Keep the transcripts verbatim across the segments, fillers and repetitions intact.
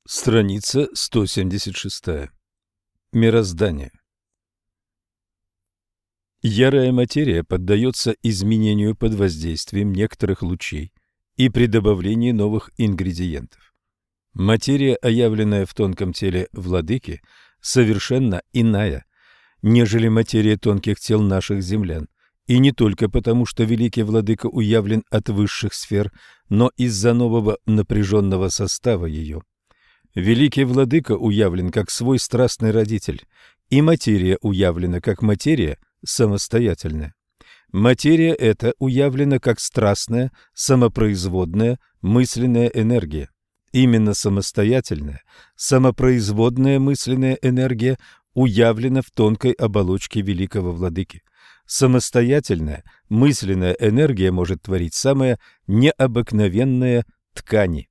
Страница сто семьдесят шесть. Мироздание. Ярая материя поддается изменению под воздействием некоторых лучей и при добавлении новых ингредиентов. Материя, оявленная в тонком теле владыки, совершенно иная, нежели материя тонких тел наших землян, и не только потому, что великий владыка уявлен от высших сфер, но из-за нового напряженного состава ее. Великий владыка уявлен как свой страстный родитель, и материя уявлена как материя самостоятельная. Материя эта уявлена как страстная, самопроизводная, мысленная энергия. Именно самостоятельная, самопроизводная мысленная энергия уявлена в тонкой оболочке великого владыки. Самостоятельная, мысленная энергия может творить самые необыкновенные ткани.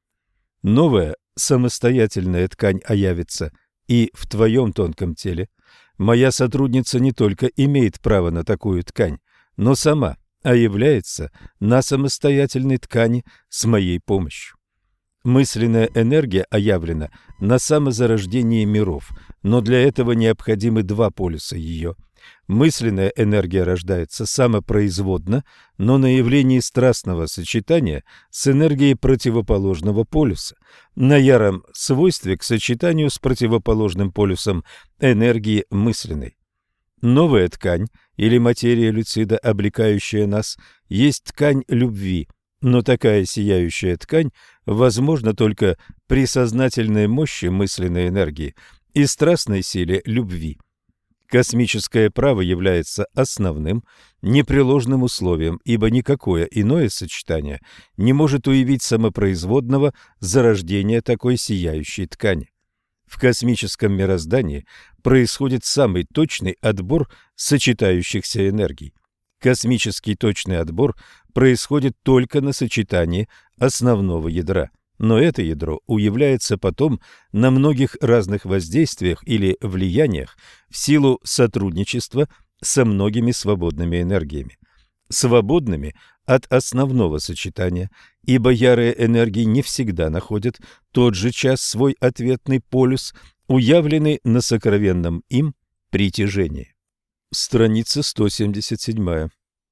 Новая самостоятельная ткань оявится и в твоем тонком теле. Моя сотрудница не только имеет право на такую ткань, но сама оявляется на самостоятельной ткани с моей помощью. Мысленная энергия оявлена на самозарождении миров, но для этого необходимы два полюса ее. Мысленная энергия рождается самопроизводно, но на явлении страстного сочетания с энергией противоположного полюса, на яром свойстве к сочетанию с противоположным полюсом энергии мысленной. Новая ткань или материя люцида, облекающая нас, есть ткань любви, но такая сияющая ткань возможна только при сознательной мощи мысленной энергии и страстной силе любви. Космическое право является основным, непреложным условием, ибо никакое иное сочетание не может уявить самопроизводного зарождения такой сияющей ткани. В космическом мироздании происходит самый точный отбор сочетающихся энергий. Космический точный отбор происходит только на сочетании основного ядра. Но это ядро уявляется потом на многих разных воздействиях или влияниях в силу сотрудничества со многими свободными энергиями. Свободными от основного сочетания, ибо ярые энергии не всегда находят тот же час свой ответный полюс, уявленный на сокровенном им притяжении. Страница сто семьдесят семь.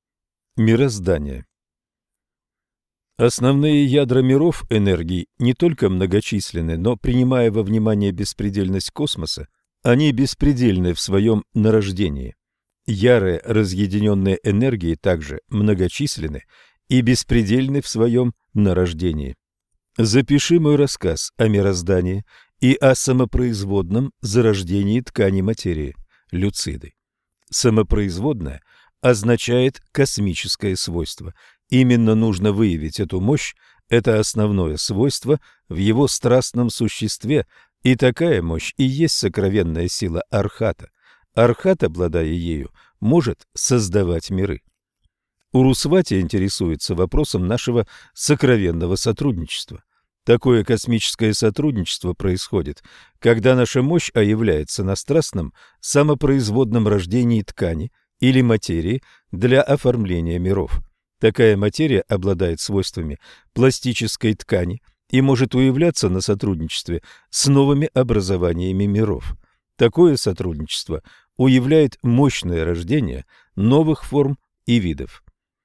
Мироздание. Основные ядра миров энергий не только многочисленны, но, принимая во внимание беспредельность космоса, они беспредельны в своем нарождении. Ярые разъединенные энергии также многочисленны и беспредельны в своем нарождении. Запиши мой рассказ о мироздании и о самопроизводном зарождении ткани материи, люциды. Самопроизводное означает космическое свойство. Именно нужно выявить эту мощь, это основное свойство в его страстном существе, и такая мощь и есть сокровенная сила Архата. Архат, обладая ею, может создавать миры. Урусвати интересуется вопросом нашего сокровенного сотрудничества. Такое космическое сотрудничество происходит, когда наша мощь оявляется на страстном самопроизводном рождении ткани или материи для оформления миров. Такая материя обладает свойствами пластической ткани и может уявляться на сотрудничестве с новыми образованиями миров. Такое сотрудничество уявляет мощное рождение новых форм и видов.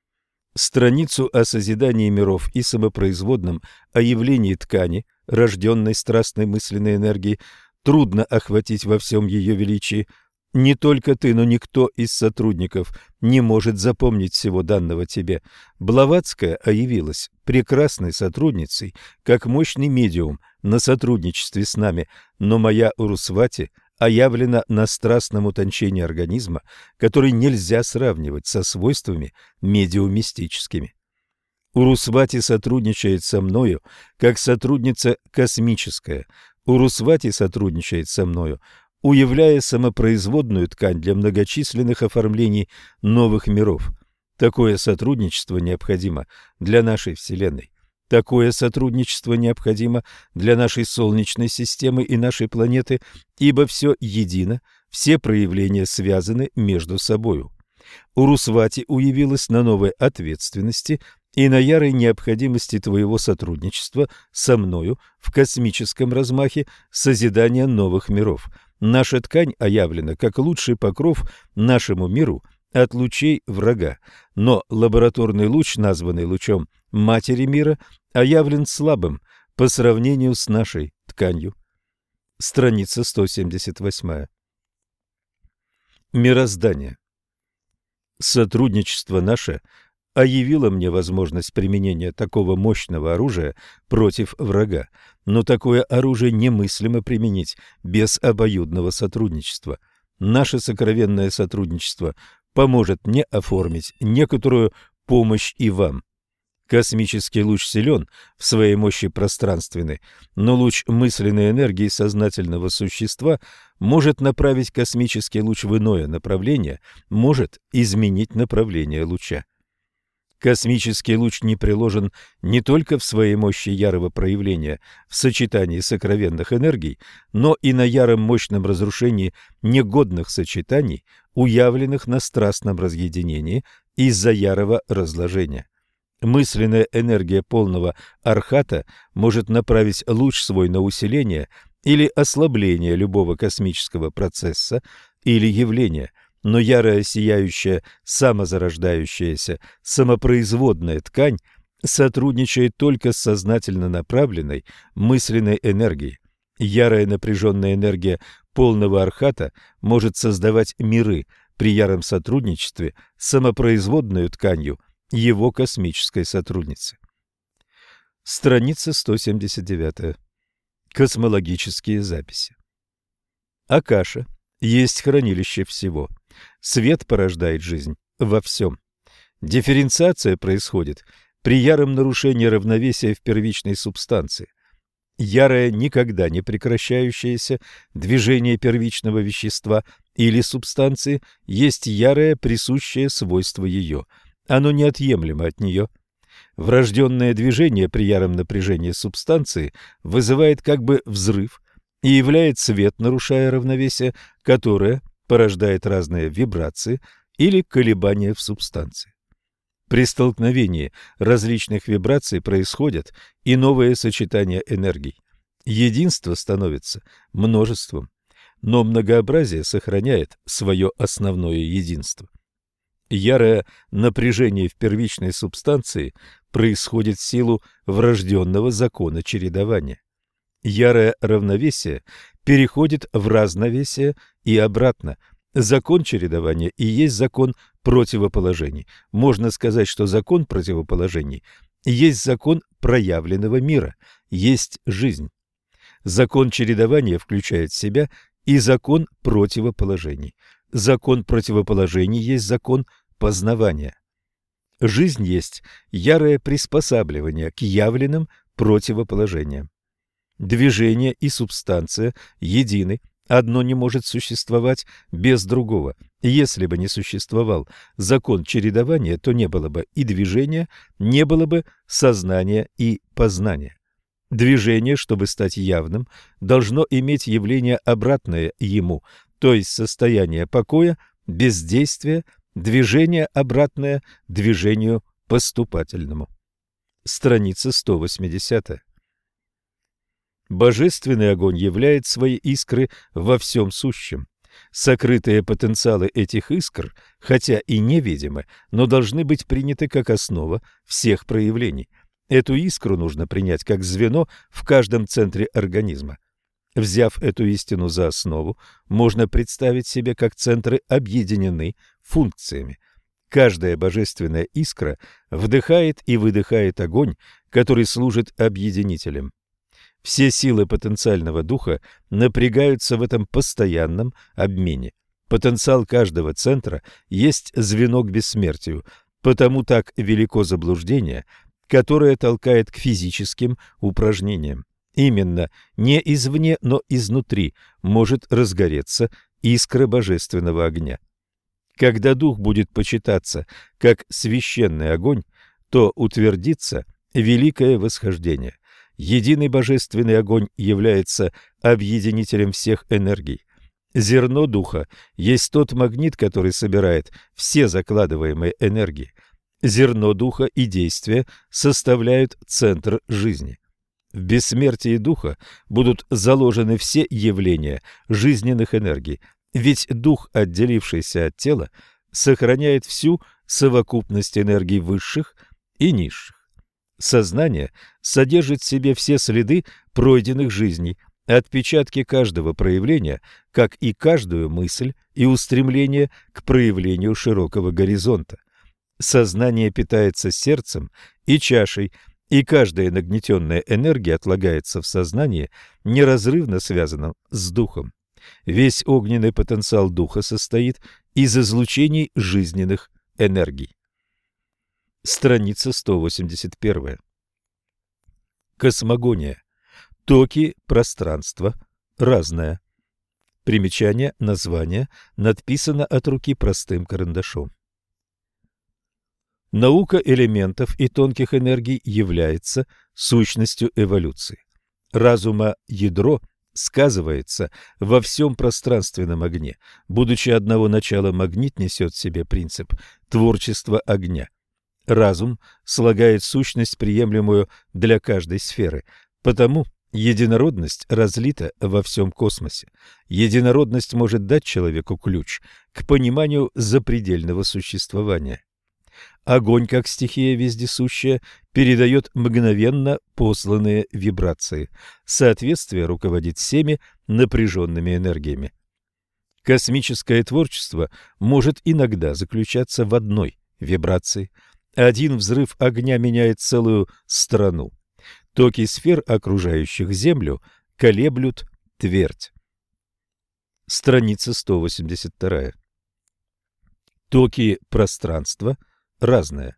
Страницу о созидании миров и самопроизводном оявлении ткани, рожденной страстной мысленной энергией, трудно охватить во всем ее величии. Не только ты, но никто из сотрудников не может запомнить всего данного тебе. Блаватская оявилась прекрасной сотрудницей, как мощный медиум на сотрудничестве с нами, но моя Урусвати оявлена на страстном утончении организма, который нельзя сравнивать со свойствами медиумистическими. Урусвати сотрудничает со мною, как сотрудница космическая. Урусвати сотрудничает со мною, уявляя самопроизводную ткань для многочисленных оформлений новых миров. Такое сотрудничество необходимо для нашей Вселенной. Такое сотрудничество необходимо для нашей Солнечной системы и нашей планеты, ибо все едино, все проявления связаны между собою. Урусвати уявилась на новой ответственности и на ярой необходимости твоего сотрудничества со мною в космическом размахе созидания новых миров. Наша ткань оявлена как лучший покров нашему миру от лучей врага, но лабораторный луч, названный лучом Матери мира, оявлен слабым по сравнению с нашей тканью. Страница сто семьдесят восемь. Мироздание. Сотрудничество наше оявило мне возможность применения такого мощного оружия против врага, но такое оружие немыслимо применить без обоюдного сотрудничества. Наше сокровенное сотрудничество поможет мне оформить некоторую помощь и вам. Космический луч силен в своей мощи пространственной, но луч мысленной энергии сознательного существа может направить космический луч в иное направление, может изменить направление луча. Космический луч не приложен не только в своей мощи ярого проявления в сочетании сокровенных энергий, но и на яром мощном разрушении негодных сочетаний, уявленных на страстном разъединении из-за ярого разложения. Мысленная энергия полного архата может направить луч свой на усиление или ослабление любого космического процесса или явления, но ярая, сияющая, самозарождающаяся, самопроизводная ткань сотрудничает только с сознательно направленной мысленной энергией. Ярая напряженная энергия полного архата может создавать миры при яром сотрудничестве с самопроизводной тканью его космической сотрудницы. Страница сто семьдесят девять. Космологические записи. Акаша есть хранилище всего. Свет порождает жизнь во всем. Дифференциация происходит при яром нарушении равновесия в первичной субстанции. Ярое, никогда не прекращающееся движение первичного вещества или субстанции есть ярое, присущее свойство ее. Оно неотъемлемо от нее. Врожденное движение при яром напряжении субстанции вызывает как бы взрыв и являет свет, нарушая равновесие, которое порождает разные вибрации или колебания в субстанции. При столкновении различных вибраций происходят и новые сочетания энергий. Единство становится множеством, но многообразие сохраняет свое основное единство. Ярое напряжение в первичной субстанции происходит в силу врожденного закона чередования. Ярое равновесие переходит в разновесие и обратно. Закон чередования и есть закон противоположений. Можно сказать, что закон противоположений есть закон проявленного мира, есть жизнь. Закон чередования включает в себя и закон противоположений. Закон противоположений есть закон познавания. Жизнь есть ярое приспосабливание к явленным противоположениям. Движение и субстанция едины, одно не может существовать без другого. Если бы не существовал закон чередования, то не было бы и движения, не было бы сознания и познания. Движение, чтобы стать явным, должно иметь явление обратное ему, то есть состояние покоя, бездействия, движение обратное движению поступательному. Страница сто восемьдесят. Божественный огонь являет свои искры во всем сущем. Сокрытые потенциалы этих искр, хотя и невидимы, но должны быть приняты как основа всех проявлений. Эту искру нужно принять как звено в каждом центре организма. Взяв эту истину за основу, можно представить себе, как центры объединены функциями. Каждая божественная искра вдыхает и выдыхает огонь, который служит объединителем. Все силы потенциального духа напрягаются в этом постоянном обмене. Потенциал каждого центра есть звено к бессмертию, потому так велико заблуждение, которое толкает к физическим упражнениям. Именно не извне, но изнутри может разгореться искра божественного огня. Когда дух будет почитаться как священный огонь, то утвердится великое восхождение. Единый божественный огонь является объединителем всех энергий. Зерно духа есть тот магнит, который собирает все закладываемые энергии. Зерно духа и действия составляют центр жизни. В бессмертии духа будут заложены все явления жизненных энергий, ведь дух, отделившийся от тела, сохраняет всю совокупность энергий высших и низших. Сознание содержит в себе все следы пройденных жизней, отпечатки каждого проявления, как и каждую мысль и устремление к проявлению широкого горизонта. Сознание питается сердцем и чашей, и каждая нагнетенная энергия отлагается в сознании, неразрывно связанном с духом. Весь огненный потенциал духа состоит из излучений жизненных энергий. Страница сто восемьдесят один. Космогония. Токи пространства разное. Примечание, название надписано от руки простым карандашом. Наука элементов и тонких энергий является сущностью эволюции. Разума ядро сказывается во всем пространственном огне. Будучи одного начала, магнит несет в себе принцип творчества огня. Разум слагает сущность, приемлемую для каждой сферы, потому единородность разлита во всем космосе. Единородность может дать человеку ключ к пониманию запредельного существования. Огонь, как стихия вездесущая, передает мгновенно посланные вибрации. Соответствие руководит всеми напряженными энергиями. Космическое творчество может иногда заключаться в одной вибрации. Один взрыв огня меняет целую страну. Токи сфер, окружающих Землю, колеблют твердь. Страница сто восемьдесят два. Токи пространства разное.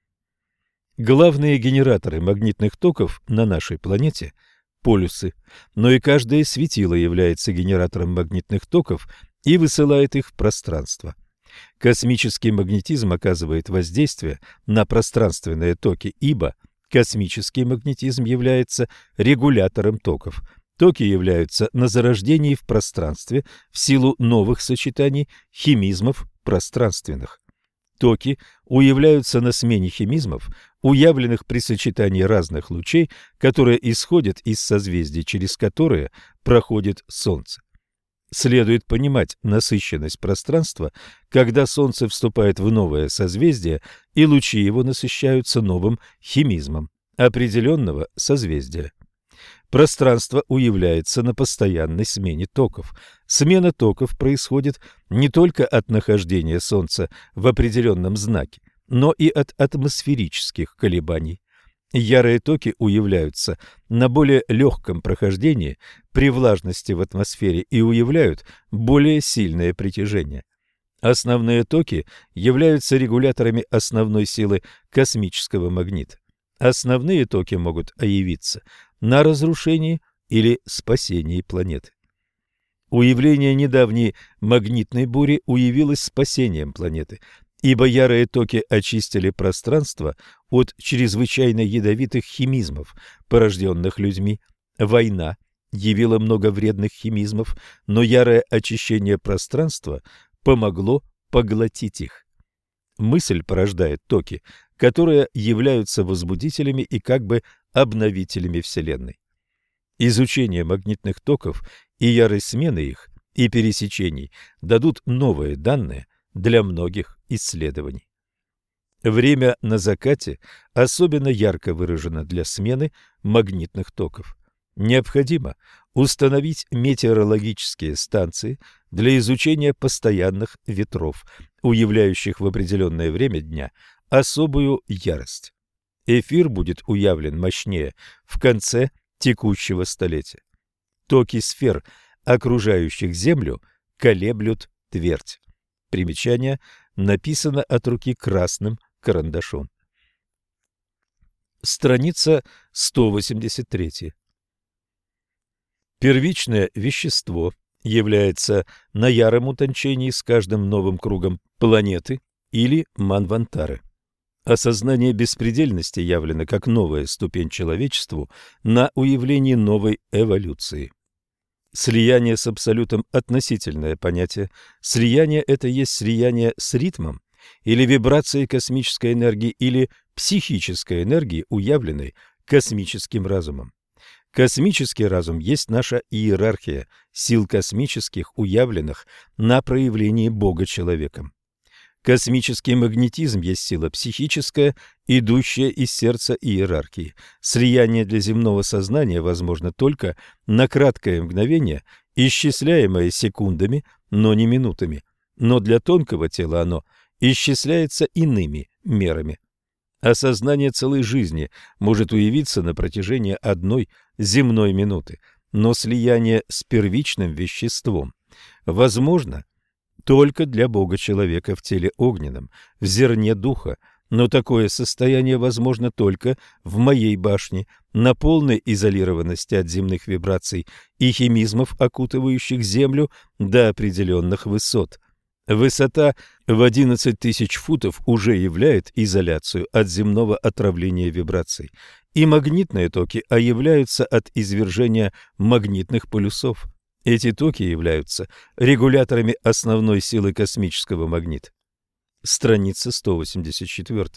Главные генераторы магнитных токов на нашей планете – полюсы, но и каждое светило является генератором магнитных токов и высылает их в пространство. Космический магнетизм оказывает воздействие на пространственные токи, ибо космический магнетизм является регулятором токов. Токи являются на зарождении в пространстве в силу новых сочетаний химизмов пространственных. Токи уявляются на смене химизмов, уявленных при сочетании разных лучей, которые исходят из созвездий, через которые проходит Солнце. Следует понимать насыщенность пространства, когда Солнце вступает в новое созвездие, и лучи его насыщаются новым химизмом определенного созвездия. Пространство уявляется на постоянной смене токов. Смена токов происходит не только от нахождения Солнца в определенном знаке, но и от атмосферических колебаний. Ярые токи уявляются на более легком прохождении при влажности в атмосфере и уявляют более сильное притяжение. Основные токи являются регуляторами основной силы космического магнита. Основные токи могут явиться на разрушении или спасении планеты. Уявление недавней магнитной бури уявилось спасением планеты, ибо ярые токи очистили пространство от чрезвычайно ядовитых химизмов, порожденных людьми. Война явила много вредных химизмов, но ярое очищение пространства помогло поглотить их. Мысль порождает токи, которые являются возбудителями и как бы обновителями Вселенной. Изучение магнитных токов и ярой смены их и пересечений дадут новые данные для многих исследований. Время на закате особенно ярко выражено для смены магнитных токов. Необходимо установить метеорологические станции для изучения постоянных ветров, уявляющих в определенное время дня особую ярость. Эфир будет уявлен мощнее в конце текущего столетия. Токи сфер, окружающих Землю, колеблют твердь. Примечание написано от руки красным карандашом. Страница сто восемьдесят три. Первичное вещество является на яром утончении с каждым новым кругом планеты или манвантары. Осознание беспредельности явлено как новая ступень человечеству на уявлении новой эволюции. Слияние с абсолютом – относительное понятие. Слияние – это есть слияние с ритмом или вибрацией космической энергии, или психической энергии, уявленной космическим разумом. Космический разум есть наша иерархия сил космических, уявленных на проявлении Бога человеком. Космический магнетизм есть сила психическая, идущая из сердца иерархии. Слияние для земного сознания возможно только на краткое мгновение, исчисляемое секундами, но не минутами. Но для тонкого тела оно исчисляется иными мерами. Осознание целой жизни может уявиться на протяжении одной земной минуты, но слияние с первичным веществом возможно только для Бога-человека в теле огненном, в зерне духа, но такое состояние возможно только в моей башне, на полной изолированности от земных вибраций и химизмов, окутывающих Землю до определенных высот. Высота в одиннадцать тысяч футов уже являет изоляцию от земного отравления вибраций, и магнитные токи являются от извержения магнитных полюсов. Эти токи являются регуляторами основной силы космического магнита. Страница сто восемьдесят четыре.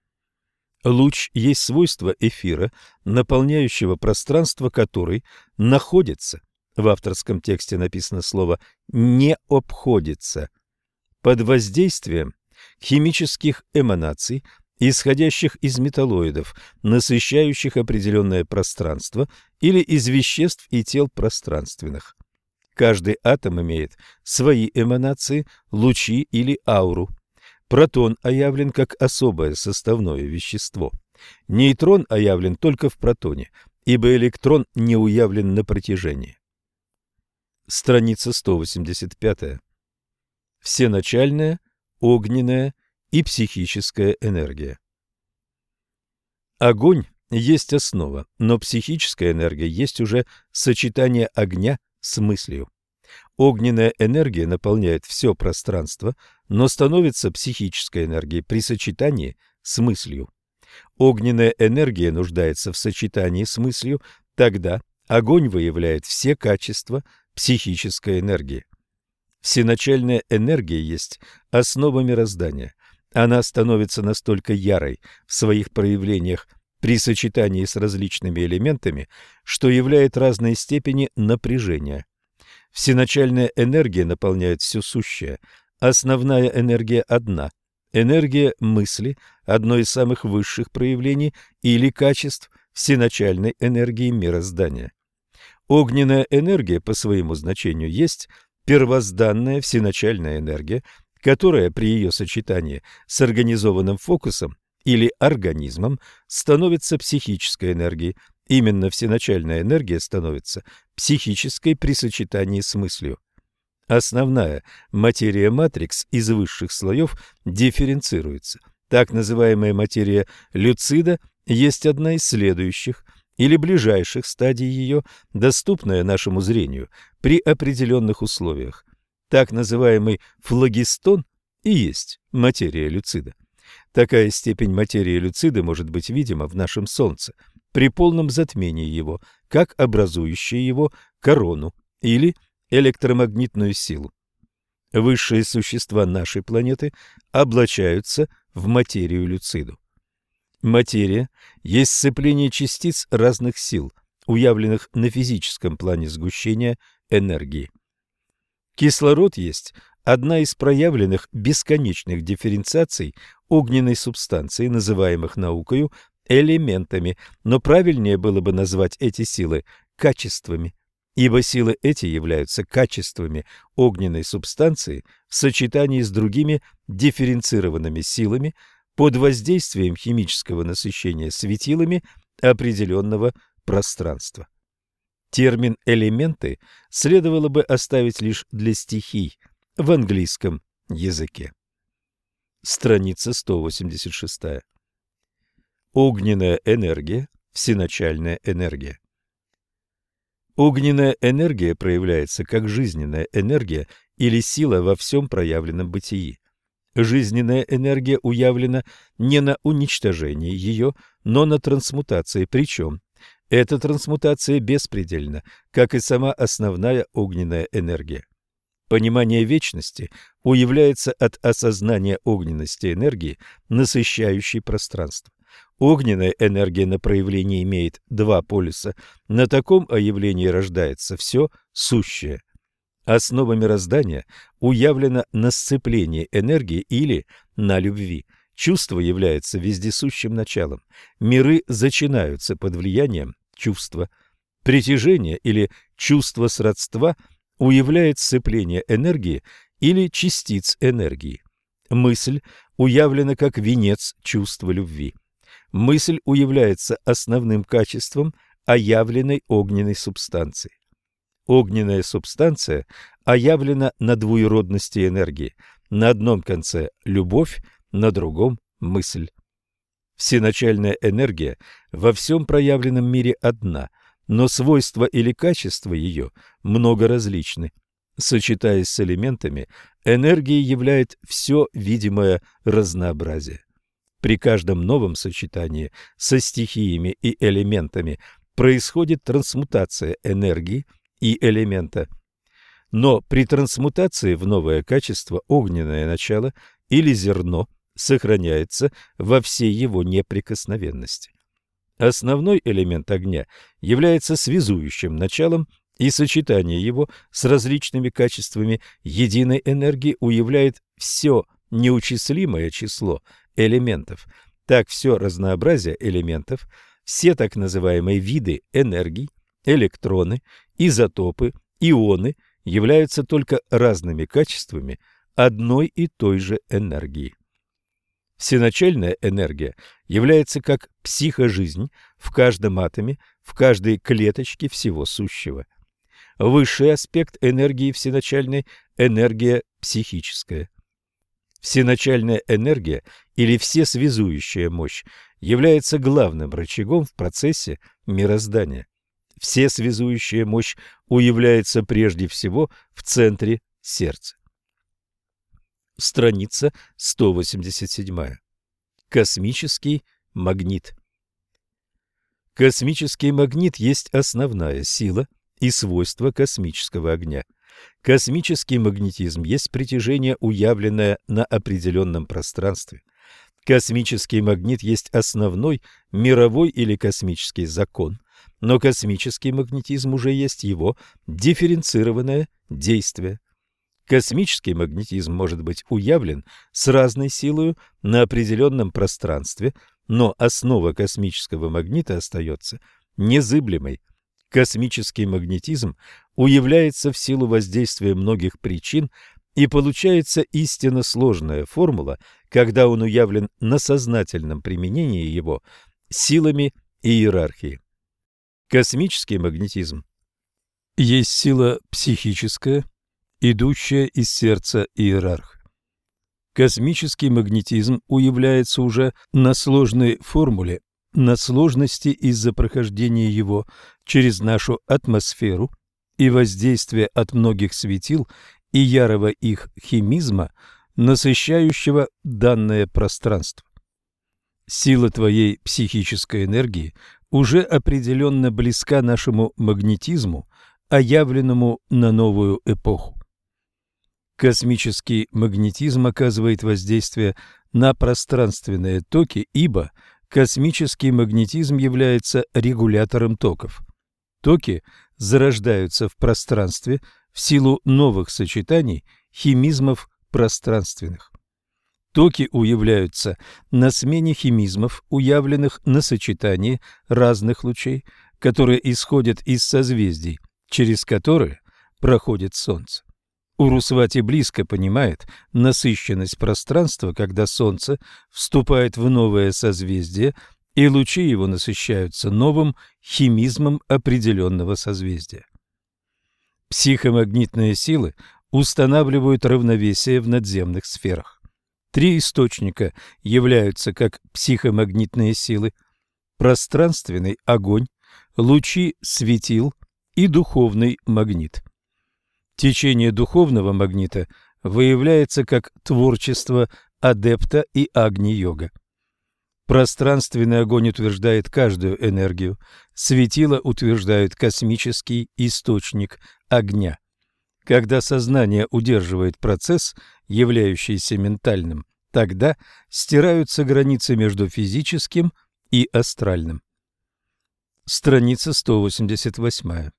Луч есть свойство эфира, наполняющего пространство, который находится, в авторском тексте написано слово «не обходится», под воздействием химических эманаций, исходящих из металлоидов, насыщающих определенное пространство, или из веществ и тел пространственных. Каждый атом имеет свои эманации, лучи или ауру. Протон оявлен как особое составное вещество. Нейтрон оявлен только в протоне, ибо электрон не уявлен на протяжении. Страница сто восемьдесят пять. Всеначальная, огненная и психическая энергия. Огонь есть основа, но психическая энергия есть уже сочетание огня с мыслью. Огненная энергия наполняет все пространство, но становится психической энергией при сочетании с мыслью. Огненная энергия нуждается в сочетании с мыслью, тогда огонь выявляет все качества психической энергии. Всеначальная энергия есть основа мироздания. Она становится настолько ярой в своих проявлениях при сочетании с различными элементами, что являет разные степени напряжения. Всеначальная энергия наполняет все сущее. Основная энергия одна. Энергия мысли – одно из самых высших проявлений или качеств всеначальной энергии мироздания. Огненная энергия по своему значению есть первозданная всеначальная энергия, которая при ее сочетании с организованным фокусом или организмом становится психической энергией. Именно всеначальная энергия становится психической при сочетании с мыслью. Основная материя-матрикс из высших слоев дифференцируется. Так называемая материя люцида есть одна из следующих или ближайших стадий ее, доступная нашему зрению при определенных условиях. Так называемый флогистон и есть материя люцида. Такая степень материи люцида может быть видима в нашем Солнце при полном затмении его, как образующая его корону или электромагнитную силу. Высшие существа нашей планеты облачаются в материю люциду. Материя есть сцепление частиц разных сил, уявленных на физическом плане сгущения энергии. Кислород есть одна из проявленных бесконечных дифференциаций огненной субстанции, называемых наукою элементами, но правильнее было бы назвать эти силы качествами, ибо силы эти являются качествами огненной субстанции в сочетании с другими дифференцированными силами под воздействием химического насыщения светилами определенного пространства. Термин «элементы» следовало бы оставить лишь для стихий в английском языке. Страница сто восемьдесят шесть. Огненная энергия, всеначальная энергия. Огненная энергия проявляется как жизненная энергия или сила во всем проявленном бытии. Жизненная энергия уявлена не на уничтожении ее, но на трансмутации, причем эта трансмутация беспредельна, как и сама основная огненная энергия. Понимание вечности уявляется от осознания огненности энергии, насыщающей пространство. Огненная энергия на проявление имеет два полюса. На таком оявлении рождается все сущее. Основа мироздания уявлена на сцеплении энергии или на любви. Чувство является вездесущим началом. Миры зачинаются под влиянием чувства. Притяжение или чувство сродства уявляет сцепление энергии или частиц энергии. Мысль уявлена как венец чувства любви. Мысль уявляется основным качеством оявленной огненной субстанции. Огненная субстанция оявлена на двуеродности энергии. На одном конце – любовь, на другом – мысль. Всеначальная энергия во всем проявленном мире одна, но свойства или качества ее много различны. Сочетаясь с элементами, энергия являет все видимое разнообразие. При каждом новом сочетании со стихиями и элементами происходит трансмутация энергии и элемента. Но при трансмутации в новое качество огненное начало или зерно сохраняется во всей его неприкосновенности. Основной элемент огня является связующим началом, и сочетание его с различными качествами единой энергии уявляет все неучислимое число элементов. Так все разнообразие элементов, все так называемые виды энергий, электроны, изотопы, ионы являются только разными качествами одной и той же энергии. Всеначальная энергия является как психожизнь в каждом атоме, в каждой клеточке всего сущего. Высший аспект энергии всеначальной – энергия психическая. Всеначальная энергия или всесвязующая мощь является главным рычагом в процессе мироздания. Всесвязующая мощь уявляется прежде всего в центре сердца. Страница сто восемьдесят семь. Космический магнит. Космический магнит есть основная сила и свойство космического огня. Космический магнетизм есть притяжение, уявленное на определенном пространстве. Космический магнит есть основной мировой или космический закон, но космический магнетизм уже есть его дифференцированное действие. Космический магнетизм может быть уявлен с разной силой на определенном пространстве, но основа космического магнита остается незыблемой. Космический магнетизм уявляется в силу воздействия многих причин, и получается истинно сложная формула, когда он уявлен на сознательном применении его силами иерархии. Космический магнетизм есть сила психическая, идущая из сердца иерарха. Космический магнетизм уявляется уже на сложной формуле, на сложности из-за прохождения его через нашу атмосферу и воздействия от многих светил и ярого их химизма, насыщающего данное пространство. Сила твоей психической энергии уже определенно близка нашему магнетизму, оявленному на новую эпоху. Космический магнетизм оказывает воздействие на пространственные токи, ибо космический магнетизм является регулятором токов. Токи зарождаются в пространстве в силу новых сочетаний химизмов пространственных. Токи уявляются на смене химизмов, уявленных на сочетании разных лучей, которые исходят из созвездий, через которые проходит Солнце. Урусвати близко понимает насыщенность пространства, когда Солнце вступает в новое созвездие, и лучи его насыщаются новым химизмом определенного созвездия. Психомагнитные силы устанавливают равновесие в надземных сферах. Три источника являются как психомагнитные силы: пространственный огонь, лучи светил и духовный магнит. Течение духовного магнита выявляется как творчество адепта и агни-йога. Пространственный огонь утверждает каждую энергию, светило утверждают космический источник огня. Когда сознание удерживает процесс, являющийся ментальным, тогда стираются границы между физическим и астральным. Страница сто восемьдесят восемь.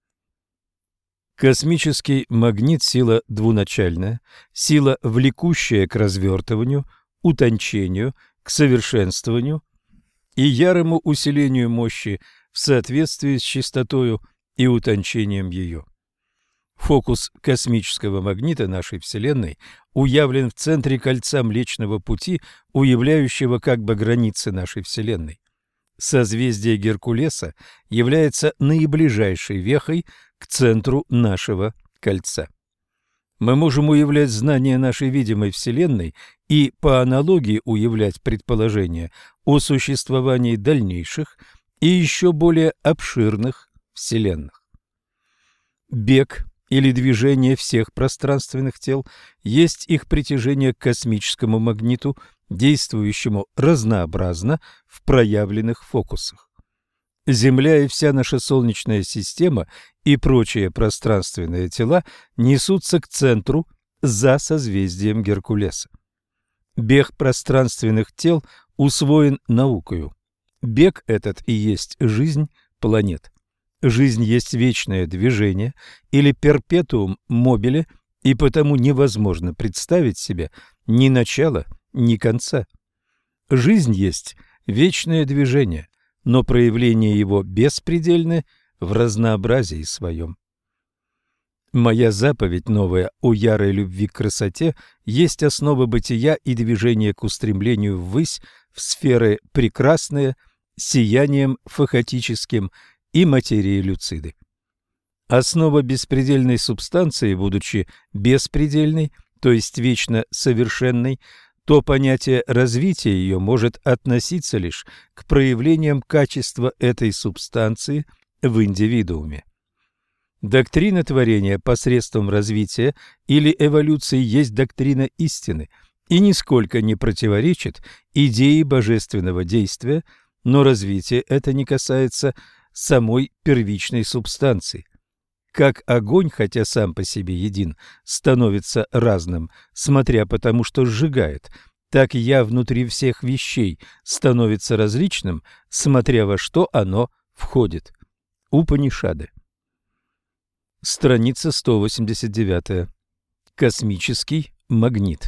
Космический магнит – сила двуначальная, сила, влекущая к развертыванию, утончению, к совершенствованию и ярому усилению мощи в соответствии с частотою и утончением ее. Фокус космического магнита нашей Вселенной уявлен в центре кольца Млечного Пути, уявляющего как бы границы нашей Вселенной. Созвездие Геркулеса является наиближайшей вехой к центру нашего кольца. Мы можем уявлять знание нашей видимой Вселенной и по аналогии уявлять предположения о существовании дальнейших и еще более обширных Вселенных. Бег или движение всех пространственных тел есть их притяжение к космическому магниту, действующему разнообразно в проявленных фокусах. Земля и вся наша Солнечная система и прочие пространственные тела несутся к центру за созвездием Геркулеса. Бег пространственных тел усвоен наукою. Бег этот и есть жизнь планет. Жизнь есть вечное движение или перпетуум мобиле, и потому невозможно представить себе ни начала, ни конца. Жизнь есть вечное движение, но проявление его беспредельны в разнообразии своем. Моя заповедь новая о ярой любви к красоте есть основа бытия и движения к устремлению ввысь в сферы прекрасные, сиянием фахотическим и материи люциды. Основа беспредельной субстанции, будучи беспредельной, то есть вечно совершенной, то понятие развития ее может относиться лишь к проявлениям качества этой субстанции в индивидууме. Доктрина творения посредством развития или эволюции есть доктрина истины и нисколько не противоречит идее божественного действия, но развитие это не касается самой первичной субстанции. Как огонь, хотя сам по себе един, становится разным, смотря по тому, что сжигает, так я внутри всех вещей становится различным, смотря во что оно входит. Упанишады. Страница сто восемьдесят девять. Космический магнит.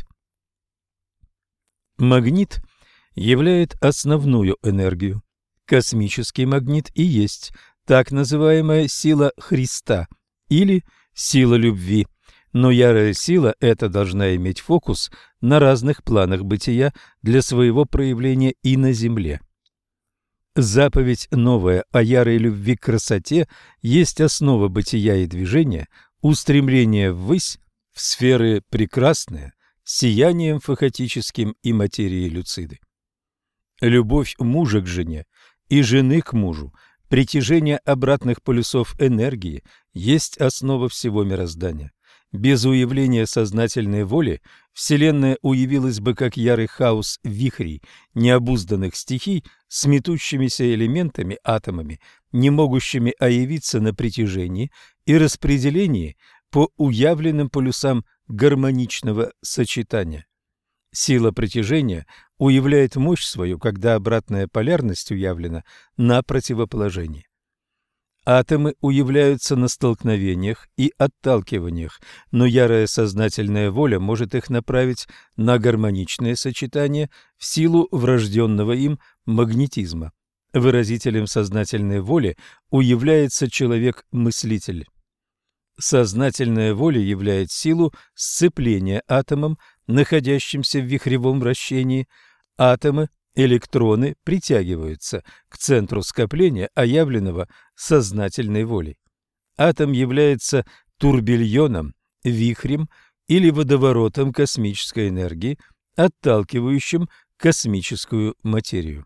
Магнит являет основную энергию. Космический магнит и есть так называемая сила Христа или сила любви, но ярая сила эта должна иметь фокус на разных планах бытия для своего проявления и на земле. Заповедь новая о ярой любви к красоте есть основа бытия и движения, устремление ввысь в сферы прекрасные, сиянием фахотическим и материей люциды. Любовь мужа к жене и жены к мужу, притяжение обратных полюсов энергии есть основа всего мироздания. Без уявления сознательной воли Вселенная уявилась бы как ярый хаос вихрей, необузданных стихий с метущимися элементами, атомами, не могущими оявиться на притяжении и распределении по уявленным полюсам гармоничного сочетания. Сила притяжения уявляет мощь свою, когда обратная полярность уявлена на противоположении. Атомы уявляются на столкновениях и отталкиваниях, но ярая сознательная воля может их направить на гармоничное сочетание в силу врожденного им магнетизма. Выразителем сознательной воли уявляется человек-мыслитель. Сознательная воля являет силу сцепления атомом, находящимся в вихревом вращении. Атомы, электроны притягиваются к центру скопления, оявленного сознательной волей. Атом является турбильоном, вихрем или водоворотом космической энергии, отталкивающим космическую материю.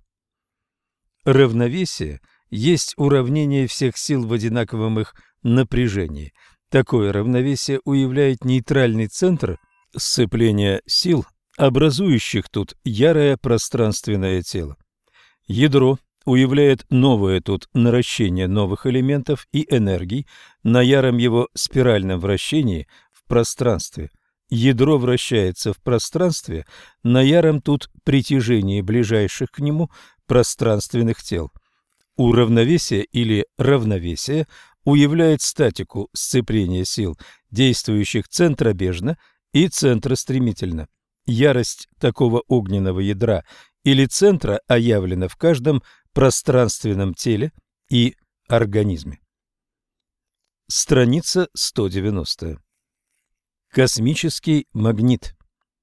Равновесие есть уравнение всех сил в одинаковом их напряжении. Такое равновесие уявляет нейтральный центр сцепления сил, образующих тут ярое пространственное тело. Ядро уявляет новое тут наращение новых элементов и энергий на яром его спиральном вращении в пространстве. Ядро вращается в пространстве на яром тут притяжении ближайших к нему пространственных тел. У равновесия или равновесия уявляет статику сцепления сил, действующих центробежно и центростремительно. Ярость такого огненного ядра или центра оявлена в каждом пространственном теле и организме. Страница сто девяносто. Космический магнит.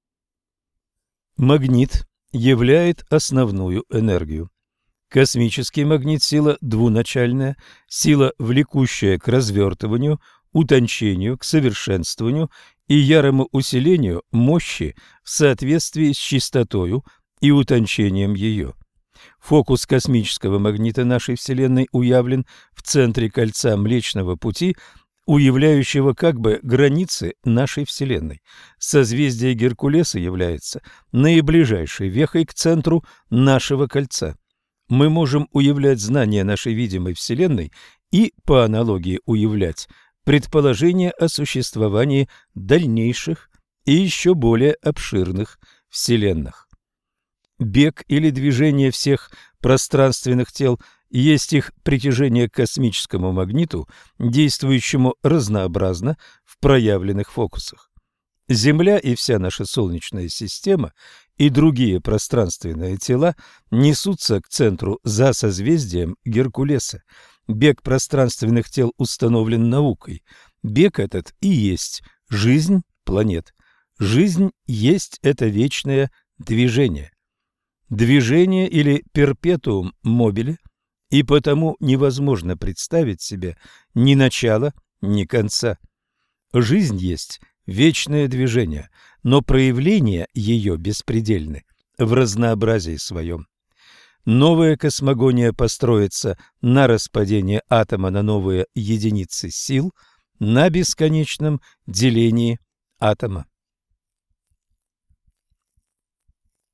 Магнит являет основную энергию. Космический магнит – сила двуначальная, сила, влекущая к развертыванию, утончению, к совершенствованию и ярому усилению мощи в соответствии с частотою и утончением ее. Фокус космического магнита нашей Вселенной уявлен в центре кольца Млечного Пути, уявляющего как бы границы нашей Вселенной. Созвездие Геркулеса является наиближайшей вехой к центру нашего кольца. Мы можем уявлять знания нашей видимой Вселенной и, по аналогии, уявлять предположение о существовании дальнейших и еще более обширных вселенных. Бег или движение всех пространственных тел есть их притяжение к космическому магниту, действующему разнообразно в проявленных фокусах. Земля и вся наша Солнечная система и другие пространственные тела несутся к центру за созвездием Геркулеса. Бег пространственных тел установлен наукой. Бег этот и есть жизнь планет. Жизнь есть это вечное движение. Движение или перпетуум мобиле, и потому невозможно представить себе ни начала, ни конца. Жизнь есть вечное движение, но проявления ее беспредельны в разнообразии своем. Новая космогония построится на распадении атома на новые единицы сил, на бесконечном делении атома.